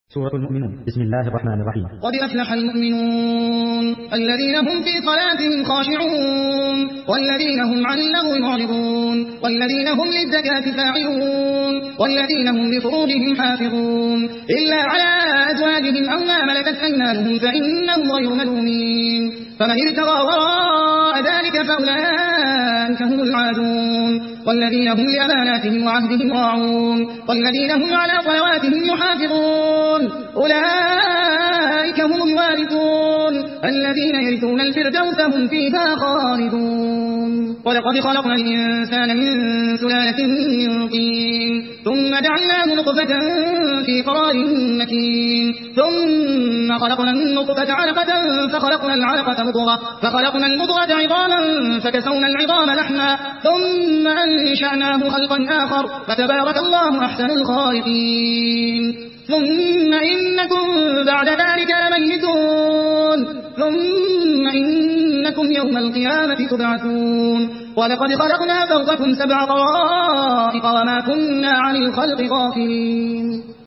سورة المؤمنون. بسم الله الرحمن الرحيم. قد أفلح المؤمنون الذين هم في صلاتهم خاشعون والذين هم عن اللغو معرضون والذين هم للزكاة فاعلون والذين هم لفروجهم حافظون إلا على أزواجهم أو ما ملكت أيمانهم فإنهم غير ملومين فمن ابتغى وراء ذلك فأولئك هم العادون والذين هم لأماناتهم وعهدهم راعون والذين هم على صلواتهم يحافظون أولئك هم الوارثون الذين يرثون الفردوس هم فيها خالدون. ولقد خلقنا الإنسان من سلالة من طين ثم جعلناه نطفة في قرار مكين ثم خلقنا النطفة علقة فخلقنا العلقة مضغة فخلقنا المضغة عظاما فكسونا العظام لحما ثم أنشأناه خلقا آخر فتبارك الله أحسن الخالقين. ثم إنكم بعد ذلك لميتون ثم إنكم يوم القيامة تبعثون. ولقد خلقنا فوقكم 7 طرائق وما كنا عن الخلق غافلين.